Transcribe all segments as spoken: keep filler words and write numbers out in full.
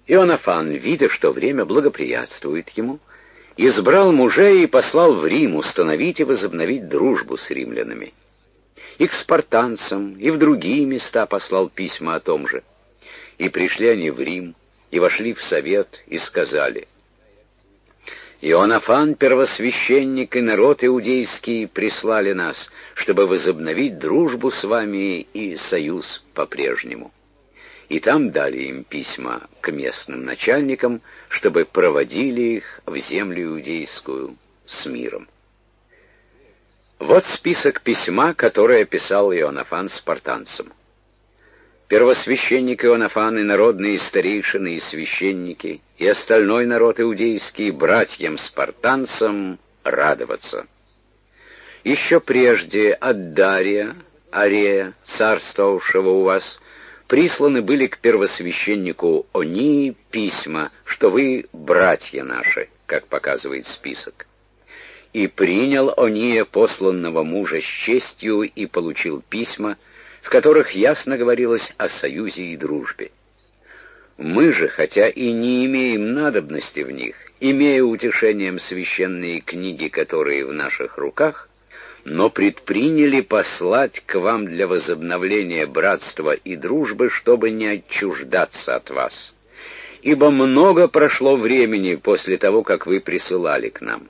Иоаннафан, видя, что время благоприятствует ему, избрал мужей и послал в Рим установить и возобновить дружбу с римлянами. И к спартанцам, и в другие места послал письма о том же. И пришли они в Рим, и вошли в совет, и сказали: «Иоаннафан, первосвященник, и народ иудейский прислали нас, чтобы возобновить дружбу с вами и союз по-прежнему». И там дали им письма к местным начальникам, чтобы проводили их в землю иудейскую с миром. Вот список письма, которое писал Иоаннафан спартанцам. Первосвященник Иоаннафан и народные старейшины и священники, и остальной народ иудейский братьям-спартанцам радоваться. Еще прежде от Дария, Арея, царствовавшего у вас, присланы были к первосвященнику Онии письма, что вы братья наши, как показывает список. И принял Ония посланного мужа с честью и получил письма, в которых ясно говорилось о союзе и дружбе. Мы же, хотя и не имеем надобности в них, имея утешением священные книги, которые в наших руках, но предприняли послать к вам для возобновления братства и дружбы, чтобы не отчуждаться от вас. Ибо много прошло времени после того, как вы присылали к нам.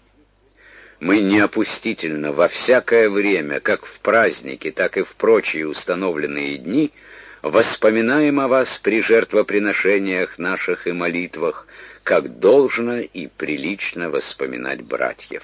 Мы неопустительно во всякое время, как в праздники, так и в прочие установленные дни, воспоминаем о вас при жертвоприношениях наших и молитвах, как должно и прилично воспоминать братьев.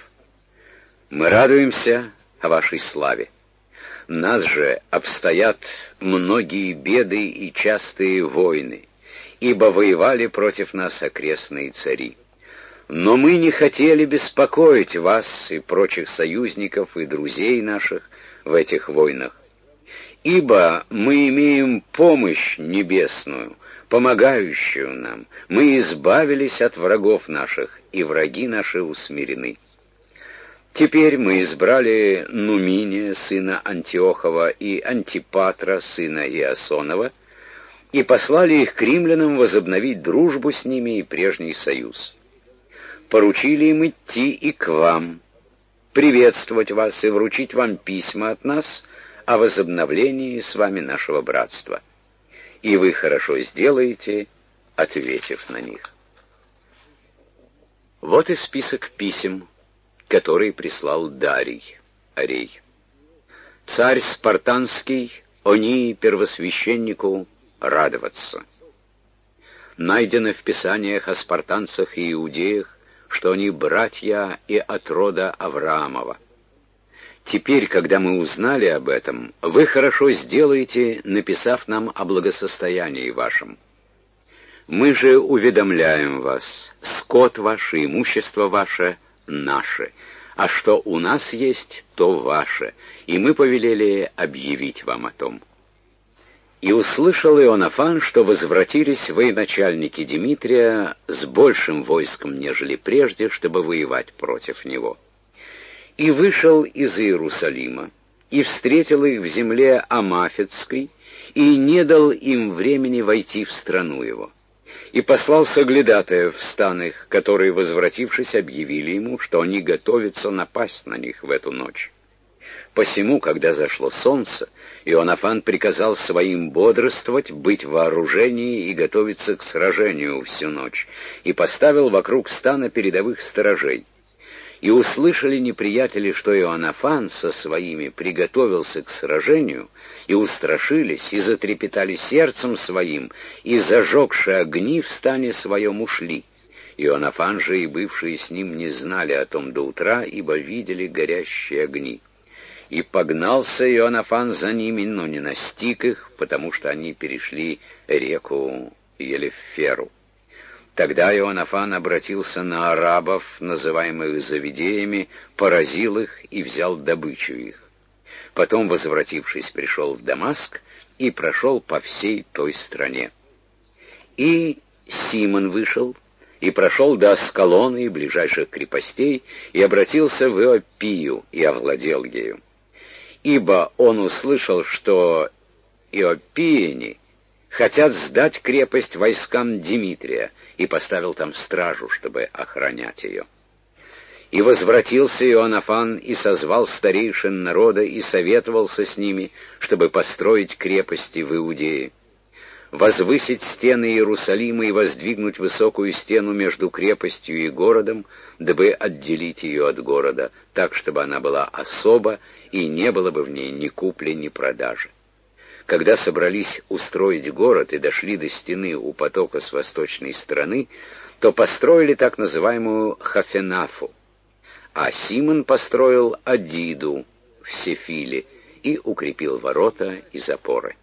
Мы радуемся о вашей славе. Нас же обстоят многие беды и частые войны, ибо воевали против нас окрестные цари. Но мы не хотели беспокоить вас и прочих союзников и друзей наших в этих войнах, ибо мы имеем помощь небесную, помогающую нам. Мы избавились от врагов наших, и враги наши усмирены. Теперь мы избрали Нуминия, сына Антиохова, и Антипатра, сына Иасонова, и послали их к римлянам возобновить дружбу с ними и прежний союз. Поручили им идти и к вам, приветствовать вас и вручить вам письма от нас о возобновлении с вами нашего братства. И вы хорошо сделаете, ответив на них. Вот и список писем, который прислал Дарий, Арей. Царь спартанский, Онии первосвященнику, радоваться. Найдено в писаниях о спартанцах и иудеях, что они братья и от рода Авраамова. Теперь, когда мы узнали об этом, вы хорошо сделаете, написав нам о благосостоянии вашем. Мы же уведомляем вас, скот ваш и имущество ваше наше, а что у нас есть, то ваше, и мы повелели объявить вам о том. И услышал Иоаннафан, что возвратились военачальники Димитрия с большим войском, нежели прежде, чтобы воевать против него. И вышел из Иерусалима, и встретил их в земле Амафетской, и не дал им времени войти в страну его. И послал соглядатаев в стан их, которые, возвратившись, объявили ему, что они готовятся напасть на них в эту ночь. Посему, когда зашло солнце, Иоаннафан приказал своим бодрствовать, быть в вооружении и готовиться к сражению всю ночь, и поставил вокруг стана передовых сторожей. И услышали неприятели, что Иоаннафан со своими приготовился к сражению, и устрашились, и затрепетали сердцем своим, и, зажегши огни, в стане своем ушли. Иоаннафан же и бывшие с ним не знали о том до утра, ибо видели горящие огни. И погнался Иоаннафан за ними, но не настиг их, потому что они перешли реку Елеферу. Тогда Иоаннафан обратился на арабов, называемых завидеями, поразил их и взял добычу их. Потом, возвратившись, пришел в Дамаск и прошел по всей той стране. И Симон вышел и прошел до Аскалона и ближайших крепостей, и обратился в Иопию и овладел ею. Ибо он услышал, что иопияне хотят сдать крепость войскам Дмитрия, и поставил там стражу, чтобы охранять ее. И возвратился Иоаннафан и созвал старейшин народа и советовался с ними, чтобы построить крепости в Иудее, возвысить стены Иерусалима и воздвигнуть высокую стену между крепостью и городом, дабы отделить ее от города, так, чтобы она была особа и не было бы в ней ни купли, ни продажи. Когда собрались устроить город и дошли до стены у потока с восточной стороны, то построили так называемую Хафенафу, а Симон построил Адиду в Сефиле и укрепил ворота и запоры.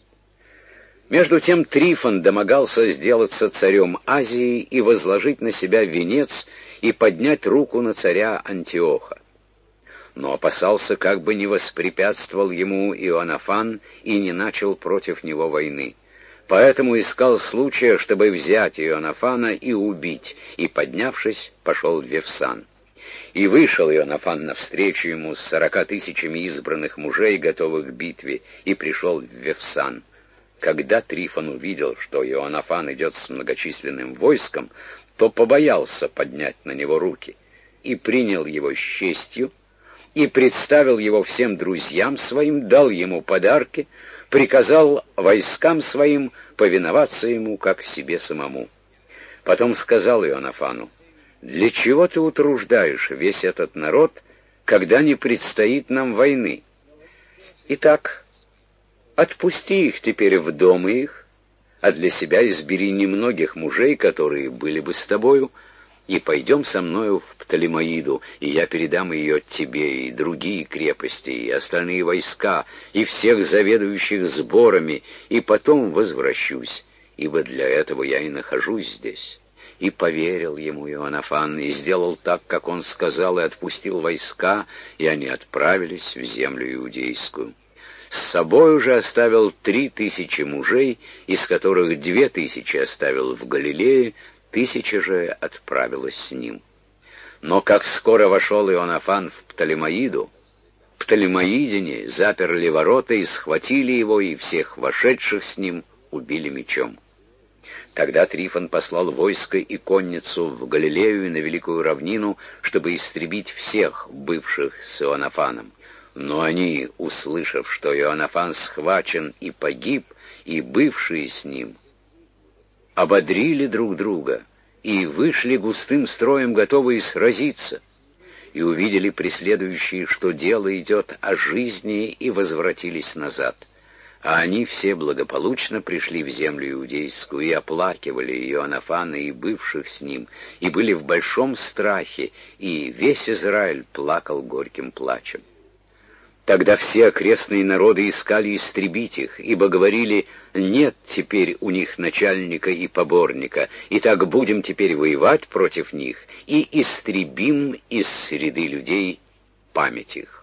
Между тем Трифон домогался сделаться царем Азии и возложить на себя венец и поднять руку на царя Антиоха. Но опасался, как бы не воспрепятствовал ему Иоаннафан и не начал против него войны. Поэтому искал случая, чтобы взять Иоаннафана и убить, и, поднявшись, пошел в Вифсан. И вышел Иоаннафан навстречу ему с сорока тысячами избранных мужей, готовых к битве, и пришел в Вифсан. Когда Трифон увидел, что Иоаннафан идет с многочисленным войском, то побоялся поднять на него руки, и принял его с честью, и представил его всем друзьям своим, дал ему подарки, приказал войскам своим повиноваться ему, как себе самому. Потом сказал Иоаннафану: «Для чего ты утруждаешь весь этот народ, когда не предстоит нам войны? Итак, отпусти их теперь в дома их, а для себя избери немногих мужей, которые были бы с тобою, и пойдем со мною в Птолемаиду, и я передам ее тебе, и другие крепости, и остальные войска, и всех заведующих сборами, и потом возвращусь, ибо для этого я и нахожусь здесь». И поверил ему Иоаннафан, и сделал так, как он сказал, и отпустил войска, и они отправились в землю иудейскую. С собой же оставил три тысячи мужей, из которых две тысячи оставил в Галилее, тысяча же отправилась с ним. Но как скоро вошел Иоаннафан в Птолемаиду, птолемаидяне заперли ворота и схватили его, и всех вошедших с ним убили мечом. Тогда Трифон послал войско и конницу в Галилею и на Великую равнину, чтобы истребить всех бывших с Иоаннафаном. Но они, услышав, что Иоаннафан схвачен и погиб, и бывшие с ним, ободрили друг друга и вышли густым строем, готовые сразиться, и увидели преследующие, что дело идет о жизни, и возвратились назад. А они все благополучно пришли в землю иудейскую и оплакивали Иоаннафана и бывших с ним, и были в большом страхе, и весь Израиль плакал горьким плачем. Тогда все окрестные народы искали истребить их, ибо говорили: «Нет теперь у них начальника и поборника, и так будем теперь воевать против них, и истребим из среды людей память их».